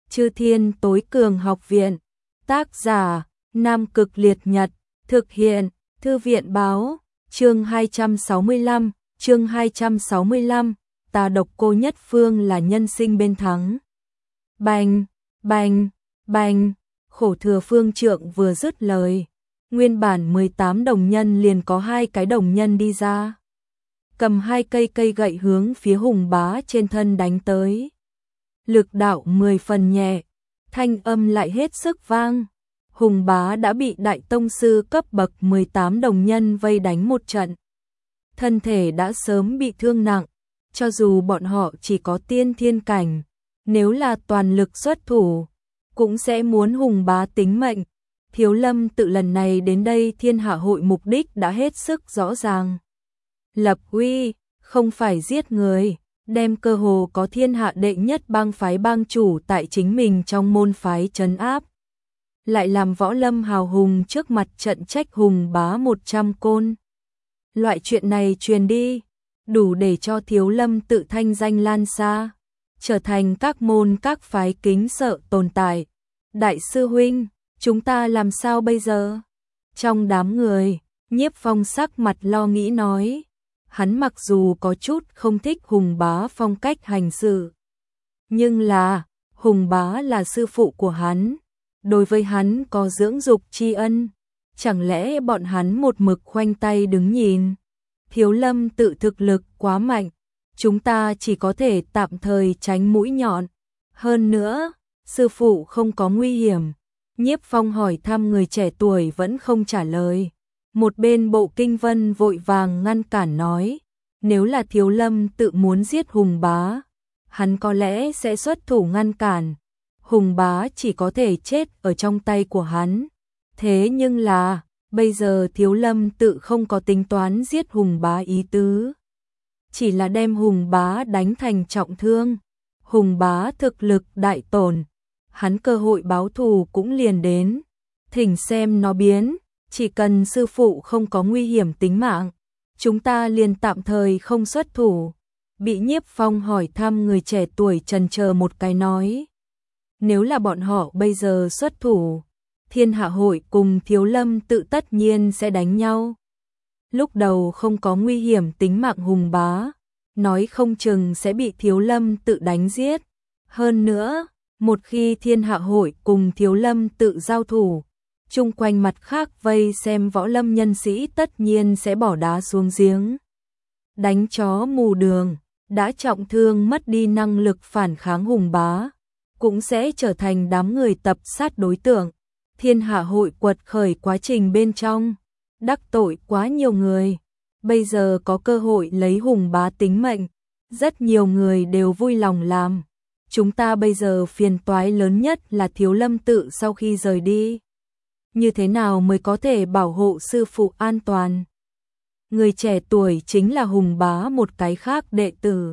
Chư Thiên Tối Cường Học Viện. Tác giả: Nam Cực Liệt Nhật. Thực hiện: Thư viện báo. Chương 265, ta độc cô nhất phương là nhân sinh bên thắng. Bành, bành, bành, Khổ Thừa Phương Trượng vừa dứt lời, nguyên bản 18 đồng nhân liền có 2 cái đồng nhân đi ra, cầm 2 cây gậy hướng phía Hùng Bá trên thân đánh tới. Lực đạo 10 phần nhẹ, thanh âm lại hết sức vang. Hùng Bá đã bị đại tông sư cấp bậc 18 đồng nhân vây đánh một trận. Thân thể đã sớm bị thương nặng, cho dù bọn họ chỉ có tiên thiên cảnh, nếu là toàn lực xuất thủ, cũng sẽ muốn Hùng Bá tính mệnh. Thiếu Lâm Tự lần này đến đây Thiên Hạ hội mục đích đã hết sức rõ ràng. Lập uy, không phải giết người, đem cơ hồ có thiên hạ đệ nhất bang phái bang chủ tại chính mình trong môn phái trấn áp. Lại làm võ lâm hào hùng trước mặt trận trách Hùng Bá 100 côn. Loại chuyện này truyền đi, đủ để cho Thiếu Lâm Tự thanh danh lan xa, trở thành các môn các phái kính sợ tồn tại. Đại sư huynh, chúng ta làm sao bây giờ? Trong đám người, Nhiếp Phong sắc mặt lo nghĩ nói. Hắn mặc dù có chút không thích Hùng Bá phong cách hành sự, nhưng là, Hùng Bá là sư phụ của hắn, đối với hắn có dưỡng dục tri ân, chẳng lẽ bọn hắn một mực khoanh tay đứng nhìn? Thiếu Lâm Tự thực lực quá mạnh, chúng ta chỉ có thể tạm thời tránh mũi nhọn. Hơn nữa, sư phụ không có nguy hiểm. Nhiếp Phong hỏi thăm người trẻ tuổi vẫn không trả lời. Một bên Bộ Kinh Vân vội vàng ngăn cản nói, nếu là Thiếu Lâm Tự muốn giết Hùng Bá, hắn có lẽ sẽ xuất thủ ngăn cản. Hùng Bá chỉ có thể chết ở trong tay của hắn. Thế nhưng là, bây giờ Thiếu Lâm Tự không có tính toán giết Hùng Bá ý tứ, chỉ là đem Hùng Bá đánh thành trọng thương. Hùng Bá thực lực đại tổn, hắn cơ hội báo thù cũng liền đến. Thỉnh xem nó biến, chỉ cần sư phụ không có nguy hiểm tính mạng, chúng ta liền tạm thời không xuất thủ. Bị Nhiếp Phong hỏi thăm người trẻ tuổi chần chờ một cái nói, nếu là bọn họ bây giờ xuất thủ, Thiên Hạ hội cùng Thiếu Lâm Tự tất nhiên sẽ đánh nhau. Lúc đầu không có nguy hiểm tính mạng Hùng Bá, nói không chừng sẽ bị Thiếu Lâm Tự đánh giết. Hơn nữa, một khi Thiên Hạ hội cùng Thiếu Lâm Tự giao thủ, chung quanh mặt khác vây xem võ lâm nhân sĩ tất nhiên sẽ bỏ đá xuống giếng. Đánh chó mù đường, đã trọng thương mất đi năng lực phản kháng Hùng Bá, cũng sẽ trở thành đám người tập sát đối tượng. Thiên Hạ hội quật khởi quá trình bên trong, đắc tội quá nhiều người, bây giờ có cơ hội lấy Hùng Bá tính mệnh, rất nhiều người đều vui lòng làm. Chúng ta bây giờ phiền toái lớn nhất là Thiếu Lâm Tự sau khi rời đi. Như thế nào mới có thể bảo hộ sư phụ an toàn? Người trẻ tuổi chính là Hùng Bá một cái khác đệ tử.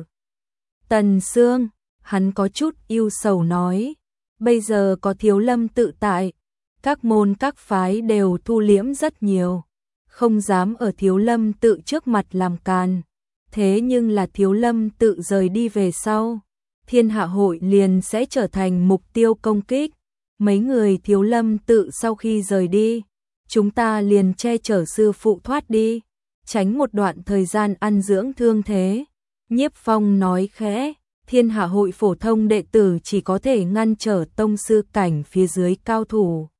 Tần Sương, hắn có chút ưu sầu nói, bây giờ có Thiếu Lâm Tự tại, các môn các phái đều thu liễm rất nhiều, không dám ở Thiếu Lâm Tự trước mặt làm càn. Thế nhưng là Thiếu Lâm Tự rời đi về sau, Thiên Hạ hội liền sẽ trở thành mục tiêu công kích. Mấy người Thiếu Lâm Tự sau khi rời đi, chúng ta liền che chở sư phụ thoát đi, tránh một đoạn thời gian ăn dưỡng thương thế. Nhiếp Phong nói khẽ, Thiên Hạ hội phổ thông đệ tử chỉ có thể ngăn trở tông sư cảnh phía dưới cao thủ.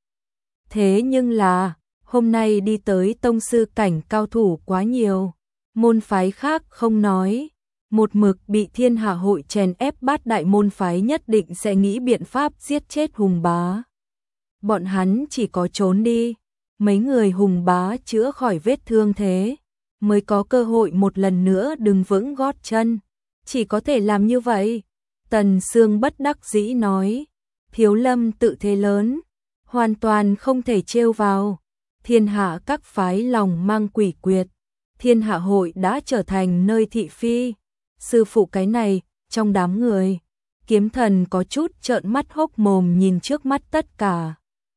Thế nhưng là, hôm nay đi tới tông sư cảnh cao thủ quá nhiều, môn phái khác không nói, một mực bị Thiên Hạ hội chèn ép bát đại môn phái nhất định sẽ nghĩ biện pháp giết chết Hùng Bá. Bọn hắn chỉ có trốn đi, mấy người Hùng Bá chữa khỏi vết thương thế, mới có cơ hội một lần nữa đứng vững gót chân, chỉ có thể làm như vậy. Tần Sương bất đắc dĩ nói, Thiếu Lâm Tự thế lớn, hoàn toàn không thể trêu vào. Thiên hạ các phái lòng mang quỷ quyệt, Thiên Hạ hội đã trở thành nơi thị phi. Sư phụ cái này, trong đám người, Kiếm Thần có chút trợn mắt hốc mồm nhìn trước mắt tất cả.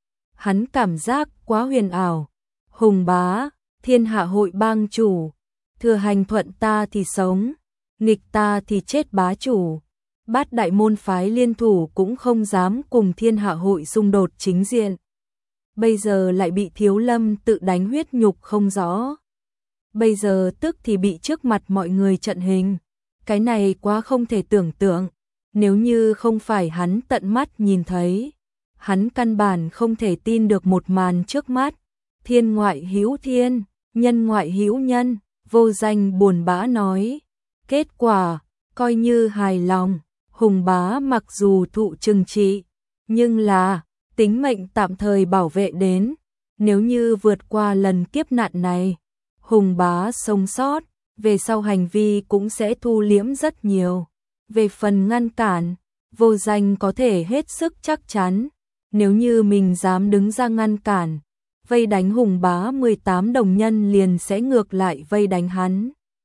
Hắn cảm giác quá huyền ảo. Hùng Bá, Thiên Hạ hội bang chủ, thừa hành thuận ta thì sống, nghịch ta thì chết bá chủ. Bát đại môn phái liên thủ cũng không dám cùng Thiên Hạ hội xung đột chính diện. Bây giờ lại bị Thiếu Lâm tự đánh huyết nhục không rõ. Bây giờ tức thì bị trước mặt mọi người trận hình. Cái này quá không thể tưởng tượng. Nếu như không phải hắn tận mắt nhìn thấy, hắn căn bản không thể tin được một màn trước mắt. Thiên ngoại hữu thiên, nhân ngoại hữu nhân, Vô Danh buồn bã nói. Kết quả, coi như hài lòng, Hùng Bá mặc dù thụ trừng trị, nhưng là tính mệnh tạm thời bảo vệ đến. Nếu như vượt qua lần kiếp nạn này, Hùng Bá sống sót, về sau hành vi cũng sẽ thu liễm rất nhiều. Về phần ngăn cản, Vô Danh có thể hết sức chắc chắn, nếu như mình dám đứng ra ngăn cản, vây đánh Hùng Bá 18 đồng nhân liền sẽ ngược lại vây đánh hắn.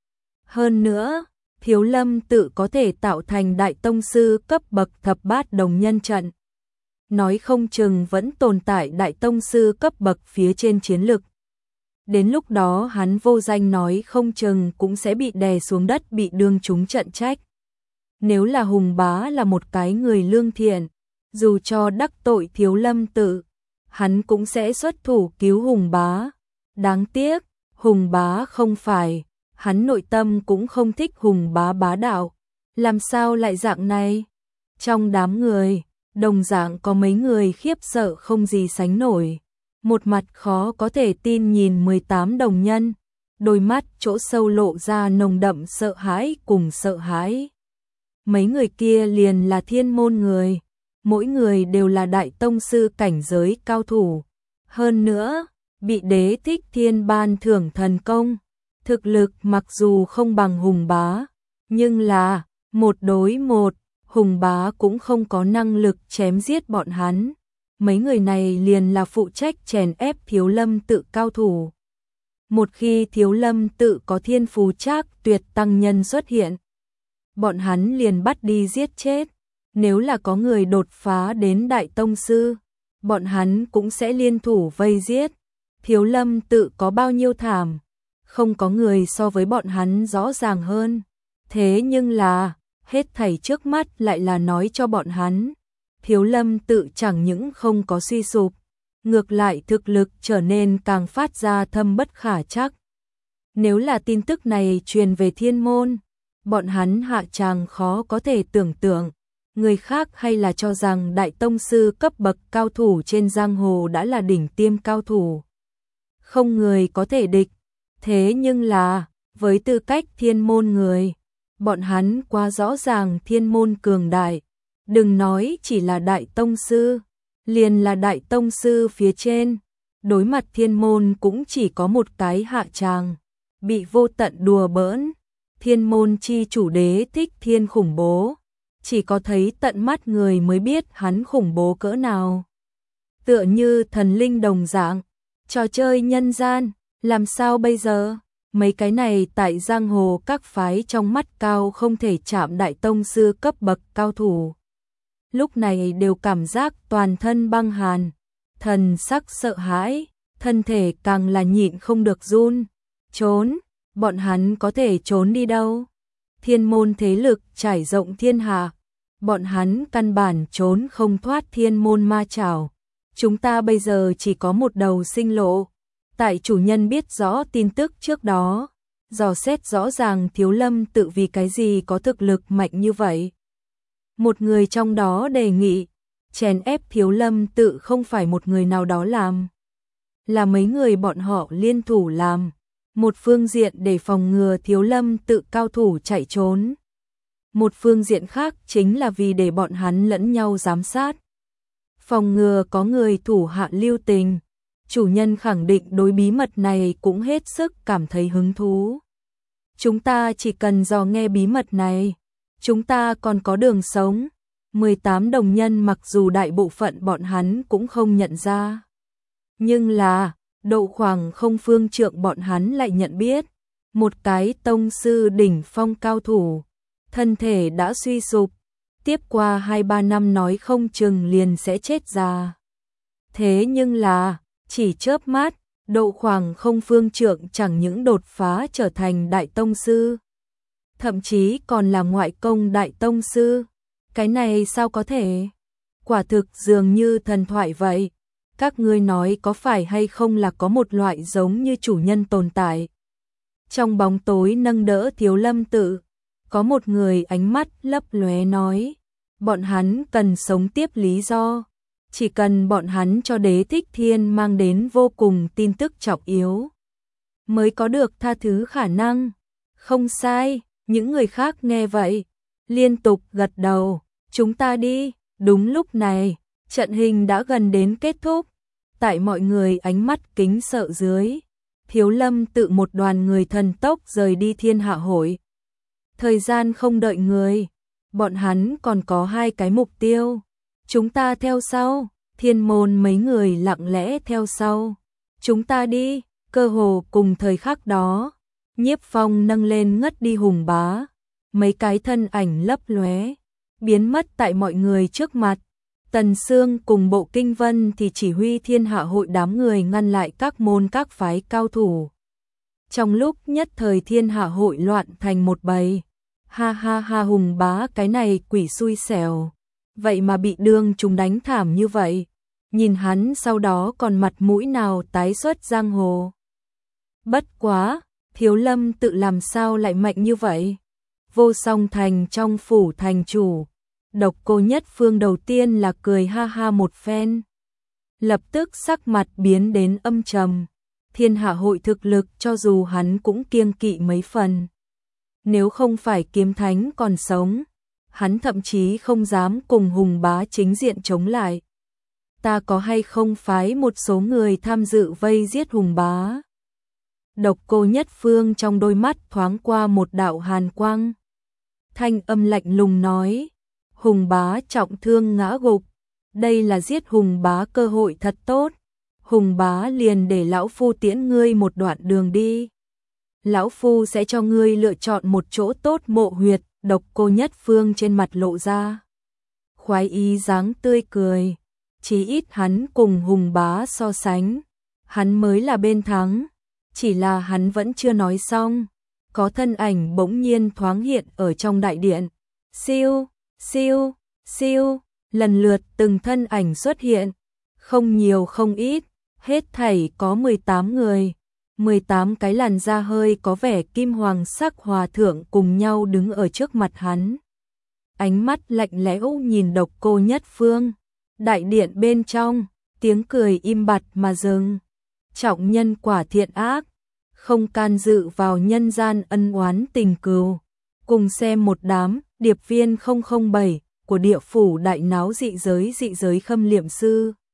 Hơn nữa, Thiếu Lâm tự có thể tạo thành đại tông sư cấp bậc thập bát đồng nhân trận. Nói không chừng vẫn tồn tại đại tông sư cấp bậc phía trên chiến lực. Đến lúc đó hắn Vô Danh nói không chừng cũng sẽ bị đè xuống đất bị đương chúng trận trách. Nếu là Hùng Bá là một cái người lương thiện, dù cho đắc tội Thiếu Lâm tự, hắn cũng sẽ xuất thủ cứu Hùng Bá. Đáng tiếc, Hùng Bá không phải, hắn nội tâm cũng không thích Hùng Bá bá đạo. Làm sao lại dạng này? Trong đám người, đồng dạng có mấy người khiếp sợ không gì sánh nổi. Một mặt khó có thể tin nhìn 18 đồng nhân, đôi mắt chỗ sâu lộ ra nồng đậm sợ hãi cùng sợ hãi. Mấy người kia liền là thiên môn người, mỗi người đều là đại tông sư cảnh giới cao thủ. Hơn nữa, bị đế thích thiên ban thưởng thần công. Thực lực mặc dù không bằng Hùng Bá, nhưng là một đối một, Hùng Bá cũng không có năng lực chém giết bọn hắn. Mấy người này liền là phụ trách chèn ép Thiếu Lâm tự cao thủ. Một khi Thiếu Lâm tự có thiên phú trác tuyệt tăng nhân xuất hiện, bọn hắn liền bắt đi giết chết. Nếu là có người đột phá đến đại tông sư, bọn hắn cũng sẽ liên thủ vây giết. Thiếu Lâm tự có bao nhiêu thảm, không có người so với bọn hắn rõ ràng hơn. Thế nhưng là, hết thảy trước mắt lại là nói cho bọn hắn. Thiếu Lâm tự chẳng những không có suy sụp, ngược lại thực lực trở nên càng phát ra thâm bất khả trắc. Nếu là tin tức này truyền về thiên môn, bọn hắn hạ tràng khó có thể tưởng tượng. Người khác hay là cho rằng đại tông sư cấp bậc cao thủ trên giang hồ đã là đỉnh tiêm cao thủ, không người có thể địch. Thế nhưng là, với tư cách thiên môn người, bọn hắn quá rõ ràng thiên môn cường đại. Đừng nói chỉ là đại tông sư, liền là đại tông sư phía trên, đối mặt thiên môn cũng chỉ có một cái hạ tràng, bị vô tận đùa bỡn. Thiên môn chi chủ đế thích thiên khủng bố, chỉ có thấy tận mắt người mới biết hắn khủng bố cỡ nào. Tựa như thần linh đồng dạng, trò chơi nhân gian, làm sao bây giờ? Mấy cái này tại giang hồ các phái trong mắt cao không thể chạm đại tông sư cấp bậc cao thủ. Lúc này đều cảm giác toàn thân băng hàn, thần sắc sợ hãi, thân thể càng là nhịn không được run. Trốn, bọn hắn có thể trốn đi đâu? Thiên môn thế lực trải rộng thiên hạ, bọn hắn căn bản trốn không thoát thiên môn ma chảo. Chúng ta bây giờ chỉ có một đầu sinh lộ. Tại chủ nhân biết rõ tin tức trước đó, dò xét rõ ràng Thiếu Lâm tự vì cái gì có thực lực mạnh như vậy. Một người trong đó đề nghị, chèn ép Thiếu Lâm tự không phải một người nào đó làm, là mấy người bọn họ liên thủ làm. Một phương diện để phòng ngừa Thiếu Lâm tự cao thủ chạy trốn. Một phương diện khác chính là vì để bọn hắn lẫn nhau giám sát. Phòng ngừa có người thủ hạ lưu tình. Chủ nhân khẳng định đối bí mật này cũng hết sức cảm thấy hứng thú. Chúng ta chỉ cần dò nghe bí mật này, chúng ta còn có đường sống. 18 đồng nhân mặc dù đại bộ phận bọn hắn cũng không nhận ra, nhưng là độ khoảng không phương trượng bọn hắn lại nhận biết. Một cái tông sư đỉnh phong cao thủ, thân thể đã suy sụp, tiếp qua 2-3 năm nói không chừng liền sẽ chết già. Thế nhưng là, chỉ chớp mắt, độ khoảng không phương trượng chẳng những đột phá trở thành đại tông sư, thậm chí còn là ngoại công đại tông sư. Cái này sao có thể? Quả thực dường như thần thoại vậy. Các ngươi nói có phải hay không là có một loại giống như chủ nhân tồn tại. Trong bóng tối nâng đỡ Thiếu Lâm Tự, có một người ánh mắt lấp lóe nói, bọn hắn cần sống tiếp lý do, chỉ cần bọn hắn cho Đế Thích Thiên mang đến vô cùng tin tức trọng yếu, mới có được tha thứ khả năng. Không sai, những người khác nghe vậy, liên tục gật đầu, chúng ta đi. Đúng lúc này, trận hình đã gần đến kết thúc, tại mọi người ánh mắt kính sợ dưới, Thiếu Lâm Tự một đoàn người thần tốc rời đi Thiên Hạ Hội. Thời gian không đợi người, bọn hắn còn có hai cái mục tiêu. Chúng ta theo sau, Thiên Môn mấy người lặng lẽ theo sau. Chúng ta đi, cơ hồ cùng thời khắc đó, Nhiếp Phong nâng lên ngất đi Hùng Bá, mấy cái thân ảnh lấp lóe, biến mất tại mọi người trước mặt. Tần Sương cùng Bộ Kinh Vân thì chỉ huy Thiên Hạ Hội đám người ngăn lại các môn các phái cao thủ. Trong lúc nhất thời Thiên Hạ Hội loạn thành một bầy. Ha ha ha, Hùng Bá cái này quỷ xui xẻo, vậy mà bị Đường chúng đánh thảm như vậy. Nhìn hắn sau đó còn mặt mũi nào tái xuất giang hồ. Bất quá, Thiếu Lâm Tự làm sao lại mạnh như vậy? Vô Song Thành trong phủ thành chủ, Độc Cô Nhất Phương đầu tiên là cười ha ha một phen, lập tức sắc mặt biến đến âm trầm. Thiên Hạ Hội thực lực cho dù hắn cũng kiêng kỵ mấy phần. Nếu không phải Kiếm Thánh còn sống, hắn thậm chí không dám cùng Hùng Bá chính diện chống lại. Ta có hay không phái một số người tham dự vây giết Hùng Bá? Độc Cô Nhất Phương trong đôi mắt thoáng qua một đạo hàn quang. Thanh âm lạnh lùng nói, Hùng Bá trọng thương ngã gục, đây là giết Hùng Bá cơ hội thật tốt. Hùng Bá liền để lão phu tiễn ngươi một đoạn đường đi. Lão phu sẽ cho ngươi lựa chọn một chỗ tốt mộ huyệt. Độc Cô Nhất Phương trên mặt lộ ra khoái ý dáng tươi cười, chí ít hắn cùng Hùng Bá so sánh, hắn mới là bên thắng. Chỉ là hắn vẫn chưa nói xong, có thân ảnh bỗng nhiên thoáng hiện ở trong đại điện. Siêu, siêu, siêu, lần lượt từng thân ảnh xuất hiện, không nhiều không ít, hết thảy có 18 người. 18 cái làn da hơi có vẻ kim hoàng sắc hòa thượng cùng nhau đứng ở trước mặt hắn. Ánh mắt lạnh lẽo nhìn Độc Cô Nhất Phương. Đại điện bên trong, tiếng cười im bặt mà dừng. Trọng nhân quả thiện ác, không can dự vào nhân gian ân oán tình cừu. Cùng xem một đám điệp viên 007 của địa phủ đại náo dị giới khâm liệm sư.